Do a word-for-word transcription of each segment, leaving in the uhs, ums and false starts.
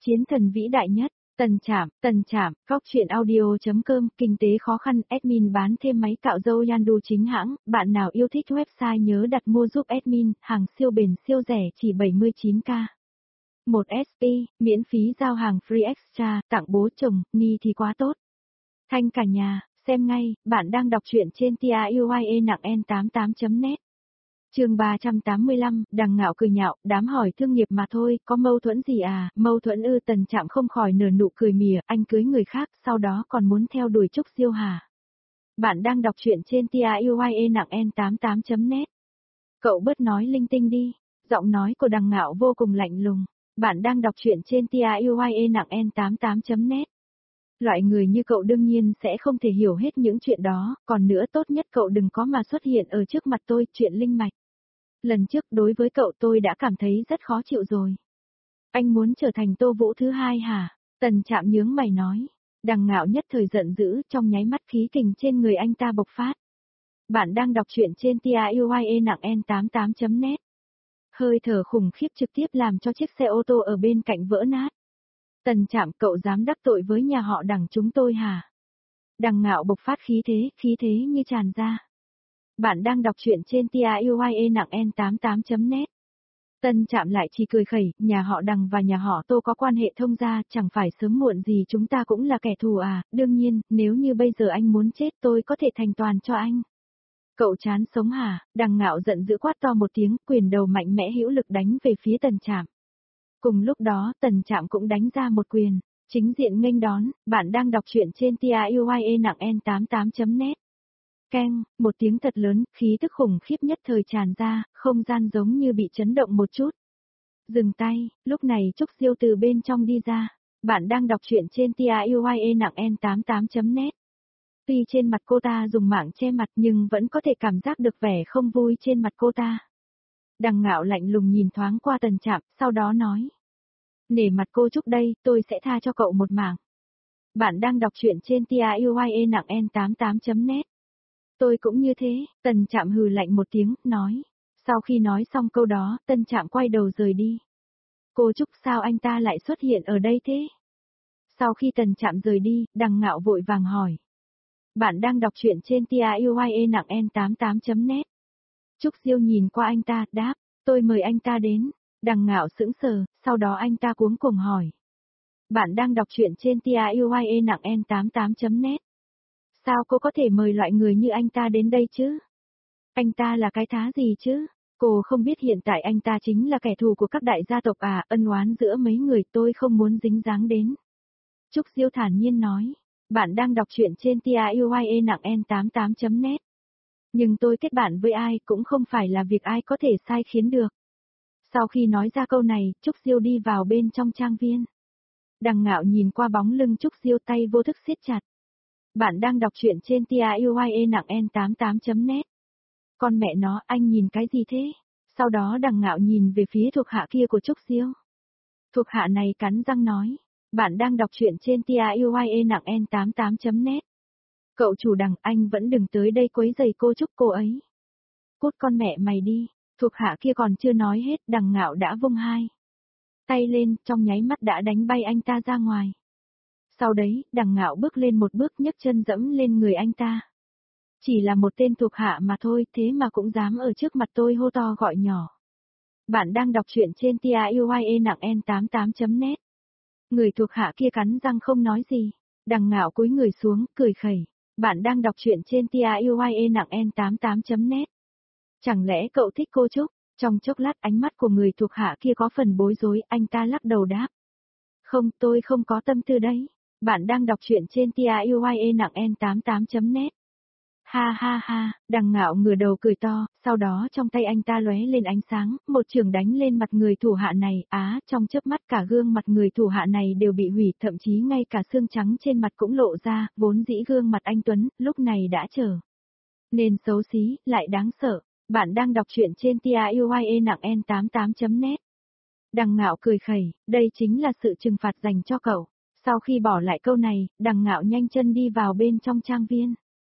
Chiến thần vĩ đại nhất, Tần Trạm, Tần Trạm, Góc truyện audio chấm com, kinh tế khó khăn, admin bán thêm máy cạo râu Yandu chính hãng, bạn nào yêu thích website nhớ đặt mua giúp admin, hàng siêu bền siêu rẻ chỉ bảy mươi chín k. một ét pê, miễn phí giao hàng free extra, tặng bố chồng, ni thì quá tốt. Thanh cả nhà, xem ngay, bạn đang đọc truyện trên tiuye nặng n tám mươi tám chấm net. Chương ba trăm tám mươi lăm, Đằng Ngạo cười nhạo, đám hỏi thương nghiệp mà thôi, có mâu thuẫn gì à, mâu thuẫn ư? Tần Trạm không khỏi nở nụ cười mỉa, anh cưới người khác, sau đó còn muốn theo đuổi Trúc Diêu hả? Bạn đang đọc truyện trên tiuye nặng n tám mươi tám chấm net. Cậu bớt nói linh tinh đi, giọng nói của Đằng Ngạo vô cùng lạnh lùng. Bạn đang đọc truyện trên tiuye nặng n tám mươi tám chấm net. Loại người như cậu đương nhiên sẽ không thể hiểu hết những chuyện đó, còn nữa tốt nhất cậu đừng có mà xuất hiện ở trước mặt tôi, chuyện linh mạch. Lần trước đối với cậu tôi đã cảm thấy rất khó chịu rồi. Anh muốn trở thành Tô Vũ thứ hai hả? Tần Trạm nhướng mày nói. Đằng Ngạo nhất thời giận dữ, trong nháy mắt khí kình trên người anh ta bộc phát. Bạn đang đọc truyện trên tiuye nặng n tám mươi tám chấm net. Hơi thở khủng khiếp trực tiếp làm cho chiếc xe ô tô ở bên cạnh vỡ nát. Tần Trạm, cậu dám đắc tội với nhà họ Đằng chúng tôi hả? Đằng Ngạo bộc phát khí thế, khí thế như tràn ra. Bạn đang đọc truyện trên tiuye nặng n tám mươi tám chấm net. Tần Trạm lại chỉ cười khẩy, nhà họ Đằng và nhà họ Tô có quan hệ thông gia, chẳng phải sớm muộn gì chúng ta cũng là kẻ thù à, đương nhiên, nếu như bây giờ anh muốn chết tôi có thể thành toàn cho anh. Cậu chán sống hả? Đằng Ngạo giận dữ quát to một tiếng, quyền đầu mạnh mẽ hữu lực đánh về phía Tần Trạm. Cùng lúc đó, Tần Trạm cũng đánh ra một quyền, chính diện nghênh đón. Bạn đang đọc truyện trên tiuye nặng n tám mươi tám chấm net. Keng, một tiếng thật lớn, khí tức khủng khiếp nhất thời tràn ra, không gian giống như bị chấn động một chút. Dừng tay, lúc này Trúc Diêu từ bên trong đi ra. Bạn đang đọc truyện trên tiuye nặng n tám mươi tám chấm net. Tuy trên mặt cô ta dùng mảng che mặt nhưng vẫn có thể cảm giác được vẻ không vui trên mặt cô ta. Đằng Ngạo lạnh lùng nhìn thoáng qua Tần Trạm, sau đó nói. Nể mặt cô Trúc đây, tôi sẽ tha cho cậu một mảng. Bạn đang đọc truyện trên tiuye nặng n tám mươi tám chấm net. Tôi cũng như thế, Tần Trạm hừ lạnh một tiếng, nói. Sau khi nói xong câu đó, Tần Trạm quay đầu rời đi. Cô Trúc sao anh ta lại xuất hiện ở đây thế? Sau khi Tần Trạm rời đi, Đằng Ngạo vội vàng hỏi. Bạn đang đọc truyện trên tiuye nặng n tám mươi tám chấm net. Trúc Diêu nhìn qua anh ta, đáp, tôi mời anh ta đến. Đằng Ngạo sững sờ, sau đó anh ta cuống cuồng hỏi. Bạn đang đọc truyện trên tiuye nặng n tám mươi tám chấm net. Sao cô có thể mời loại người như anh ta đến đây chứ? Anh ta là cái thá gì chứ? Cô không biết hiện tại anh ta chính là kẻ thù của các đại gia tộc à, ân oán giữa mấy người tôi không muốn dính dáng đến. Trúc Diêu thản nhiên nói. Bạn đang đọc truyện trên tiuye nặng n tám mươi tám chấm net. Nhưng tôi kết bạn với ai cũng không phải là việc ai có thể sai khiến được. Sau khi nói ra câu này, Trúc Diêu đi vào bên trong trang viên. Đằng Ngạo nhìn qua bóng lưng Trúc Diêu, tay vô thức siết chặt. Bạn đang đọc truyện trên tiuye nặng n tám mươi tám chấm net. Con mẹ nó, anh nhìn cái gì thế? Sau đó Đằng Ngạo nhìn về phía thuộc hạ kia của Trúc Diêu. Thuộc hạ này cắn răng nói. Bạn đang đọc truyện trên tiuye nặng n tám mươi tám chấm net. Cậu chủ Đằng, anh vẫn đừng tới đây quấy rầy cô Trúc cô ấy. Cút con mẹ mày đi. Thuộc hạ kia còn chưa nói hết, Đằng Ngạo đã vung hai tay lên, trong nháy mắt đã đánh bay anh ta ra ngoài. Sau đấy, Đằng Ngạo bước lên một bước, nhấc chân dẫm lên người anh ta. Chỉ là một tên thuộc hạ mà thôi, thế mà cũng dám ở trước mặt tôi hô to gọi nhỏ. Bạn đang đọc truyện trên tiuye nặng n tám mươi tám chấm net. Người thuộc hạ kia cắn răng không nói gì. Đằng Ngạo cúi người xuống, cười khẩy. Bạn đang đọc truyện trên tiuye nặng n tám mươi tám chấm net. Chẳng lẽ cậu thích cô Trúc? Trong chốc lát ánh mắt của người thuộc hạ kia có phần bối rối, anh ta lắc đầu đáp. Không, tôi không có tâm tư đấy. Bạn đang đọc truyện trên tiuye nặng n tám mươi tám chấm net. Ha ha ha, Đằng Ngạo ngửa đầu cười to, sau đó trong tay anh ta lóe lên ánh sáng, một chưởng đánh lên mặt người thủ hạ này, á, trong chớp mắt cả gương mặt người thủ hạ này đều bị hủy, thậm chí ngay cả xương trắng trên mặt cũng lộ ra, vốn dĩ gương mặt anh Tuấn, lúc này đã trở nên xấu xí, lại đáng sợ. Bạn đang đọc truyện trên tiuye nặng n tám mươi tám chấm net. Đằng Ngạo cười khẩy, đây chính là sự trừng phạt dành cho cậu. Sau khi bỏ lại câu này, Đằng Ngạo nhanh chân đi vào bên trong trang viên.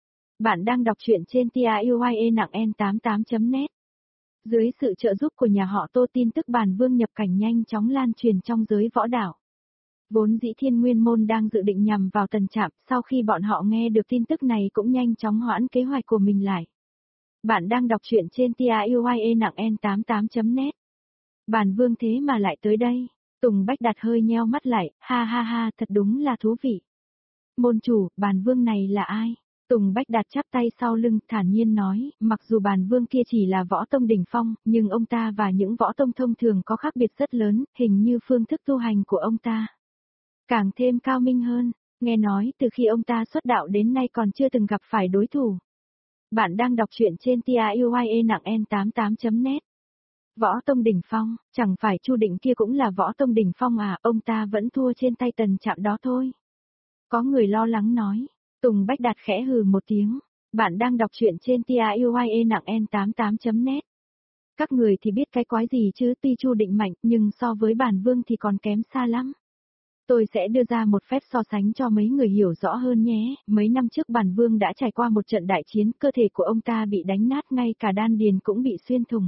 Bạn đang đọc truyện trên tiuye nặng n tám mươi tám chấm net. Dưới sự trợ giúp của nhà họ Tô, tin tức bản vương nhập cảnh nhanh chóng lan truyền trong giới võ đảo. Vốn dĩ Thiên Nguyên Môn đang dự định nhằm vào Tần Trạm, sau khi bọn họ nghe được tin tức này cũng nhanh chóng hoãn kế hoạch của mình lại. Bạn đang đọc truyện trên tiuye nặng en tám mươi tám chấm net. Bản Vương thế mà lại tới đây. Tùng Bách Đạt hơi nheo mắt lại, ha ha ha, thật đúng là thú vị. Môn chủ, Bản Vương này là ai? Tùng Bách Đạt chắp tay sau lưng, thản nhiên nói, mặc dù Bản Vương kia chỉ là võ tông đỉnh phong, nhưng ông ta và những võ tông thông thường có khác biệt rất lớn, hình như phương thức tu hành của ông ta càng thêm cao minh hơn, nghe nói từ khi ông ta xuất đạo đến nay còn chưa từng gặp phải đối thủ. Bạn đang đọc truyện trên tiuye nặng en tám mươi tám chấm net. Võ tông đỉnh phong, chẳng phải Chu Định kia cũng là võ tông đỉnh phong à, ông ta vẫn thua trên tay Tần Trạm đó thôi. Có người lo lắng nói. Tùng Bách Đạt khẽ hừ một tiếng. Bạn đang đọc truyện trên tiuye nặng en tám mươi tám chấm net. Các người thì biết cái quái gì chứ, tuy Chu Định mạnh nhưng so với Bản Vương thì còn kém xa lắm. Tôi sẽ đưa ra một phép so sánh cho mấy người hiểu rõ hơn nhé. Mấy năm trước Bản Vương đã trải qua một trận đại chiến, cơ thể của ông ta bị đánh nát, ngay cả đan điền cũng bị xuyên thủng.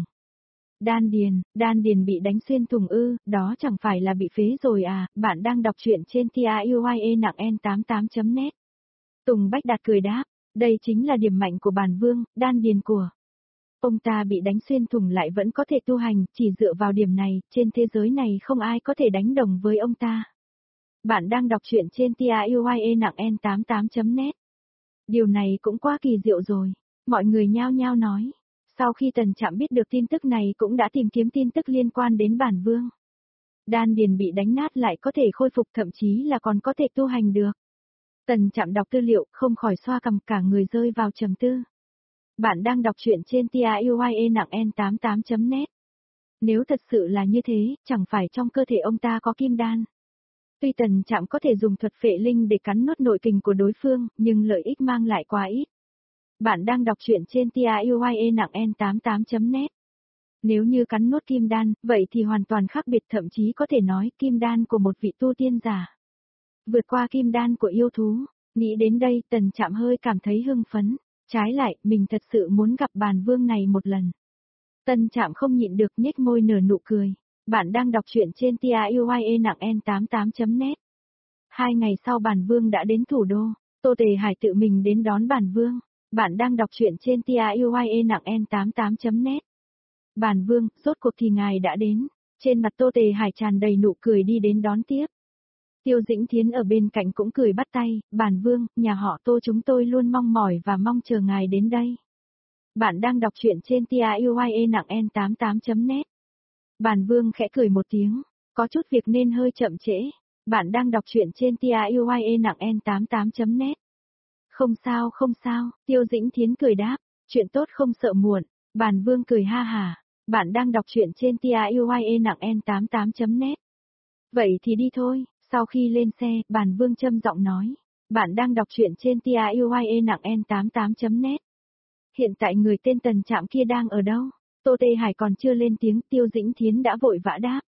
Đan điền, đan điền bị đánh xuyên thủng ư, đó chẳng phải là bị phế rồi à, bạn đang đọc truyện trên tiuye nặng en tám mươi tám chấm net. Tùng Bách Đạt cười đáp, đây chính là điểm mạnh của Bản Vương, đan điền của ông ta bị đánh xuyên thủng lại vẫn có thể tu hành, chỉ dựa vào điểm này, trên thế giới này không ai có thể đánh đồng với ông ta. Bạn đang đọc truyện trên tiuye nặng en tám mươi tám chấm net. Điều này cũng quá kỳ diệu rồi, mọi người nhao nhao nói. Sau khi Tần Trạm biết được tin tức này cũng đã tìm kiếm tin tức liên quan đến Bản Vương. Đan điền bị đánh nát lại có thể khôi phục, thậm chí là còn có thể tu hành được. Tần Trạm đọc tư liệu không khỏi xoa cằm, cả người rơi vào trầm tư. Bạn đang đọc truyện trên tiuye nặng en tám mươi tám chấm net. Nếu thật sự là như thế, chẳng phải trong cơ thể ông ta có kim đan. Tuy Tần Trạm có thể dùng thuật phệ linh để cắn nuốt nội kình của đối phương, nhưng lợi ích mang lại quá ít. Bạn đang đọc truyện trên tiuye nặng en tám mươi tám chấm net. Nếu như cắn nuốt kim đan, vậy thì hoàn toàn khác biệt, thậm chí có thể nói kim đan của một vị tu tiên giả vượt qua kim đan của yêu thú. Nghĩ đến đây, Tần Trạm hơi cảm thấy hưng phấn. Trái lại, mình thật sự muốn gặp Bản Vương này một lần. Tần Trạm không nhịn được nhếch môi nở nụ cười. Bạn đang đọc truyện trên tiuye nặng en tám mươi tám chấm net. Hai ngày sau Bản Vương đã đến thủ đô, Tô Tề Hải tự mình đến đón Bản Vương. Bạn đang đọc truyện trên tiuye nặng en tám mươi tám chấm net. Bản Vương, rốt cuộc thì ngài đã đến. Trên mặt Tô Tề Hải tràn đầy nụ cười đi đến đón tiếp. Tiêu Dĩnh Thiến ở bên cạnh cũng cười bắt tay, Bản Vương, nhà họ Tô chúng tôi luôn mong mỏi và mong chờ ngài đến đây. Bạn đang đọc truyện trên tiuye nặng en tám mươi tám chấm net. Bản Vương khẽ cười một tiếng, có chút việc nên hơi chậm trễ. Bạn đang đọc truyện trên tiuye nặng en tám mươi tám chấm net. Không sao không sao, Tiêu Dĩnh Thiến cười đáp, chuyện tốt không sợ muộn. Bản Vương cười ha hả. Bạn đang đọc truyện trên tiuye nặng en tám mươi tám chấm net. Vậy thì đi thôi. Sau khi lên xe, Bản Vương trầm giọng nói, bạn đang đọc truyện trên tiuye nặng en tám mươi tám chấm net. Hiện tại người tên Tần Trạm kia đang ở đâu? Tô Tê Hải còn chưa lên tiếng, Tiêu Dĩnh Thiến đã vội vã đáp.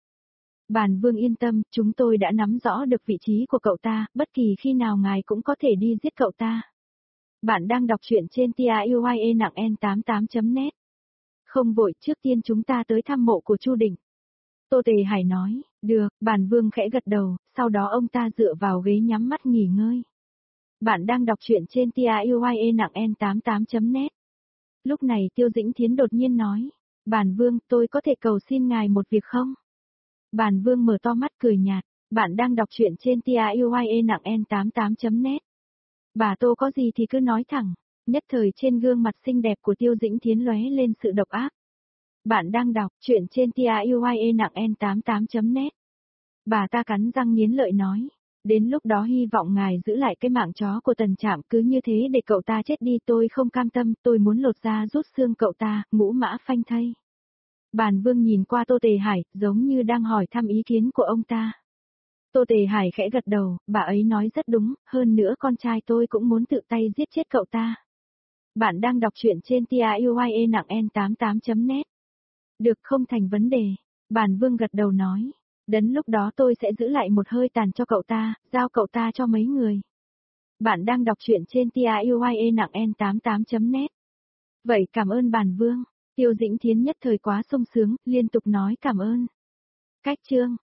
Bản Vương yên tâm, chúng tôi đã nắm rõ được vị trí của cậu ta, bất kỳ khi nào ngài cũng có thể đi giết cậu ta. Bạn đang đọc truyện trên tiuye nặng en tám mươi tám chấm net. Không vội, trước tiên chúng ta tới thăm mộ của Chu Định. Tô Tề Hải nói, được, Bản Vương khẽ gật đầu, sau đó ông ta dựa vào ghế nhắm mắt nghỉ ngơi. Bạn đang đọc truyện trên tiuye nặng en tám mươi tám chấm net. Lúc này Tiêu Dĩnh Thiến đột nhiên nói, Bản Vương, tôi có thể cầu xin ngài một việc không? Bản Vương mở to mắt cười nhạt, bạn đang đọc truyện trên tiuye nặng en tám mươi tám chấm net. Bà Tô có gì thì cứ nói thẳng, nhất thời trên gương mặt xinh đẹp của Tiêu Dĩnh Thiến lóe lên sự độc ác. Bạn đang đọc truyện trên tiuye nặng en tám mươi tám chấm net. Bà ta cắn răng nghiến lợi nói, đến lúc đó hy vọng ngài giữ lại cái mạng chó của Tần Trạm, cứ như thế để cậu ta chết đi, tôi không cam tâm, tôi muốn lột da rút xương cậu ta, ngũ mã phanh thây. Bản Vương nhìn qua Tô Tề Hải, giống như đang hỏi thăm ý kiến của ông ta. Tô Tề Hải khẽ gật đầu, bà ấy nói rất đúng, hơn nữa con trai tôi cũng muốn tự tay giết chết cậu ta. Bạn đang đọc truyện trên tiuye nặng en tám mươi tám chấm net. Được, không thành vấn đề. Bản Vương gật đầu nói. Đến lúc đó tôi sẽ giữ lại một hơi tàn cho cậu ta, giao cậu ta cho mấy người. Bạn đang đọc truyện trên tiuye nặng en tám mươi tám chấm net. Vậy cảm ơn Bản Vương. Tiêu Dĩnh Thiến nhất thời quá sung sướng, liên tục nói cảm ơn. Cách chương.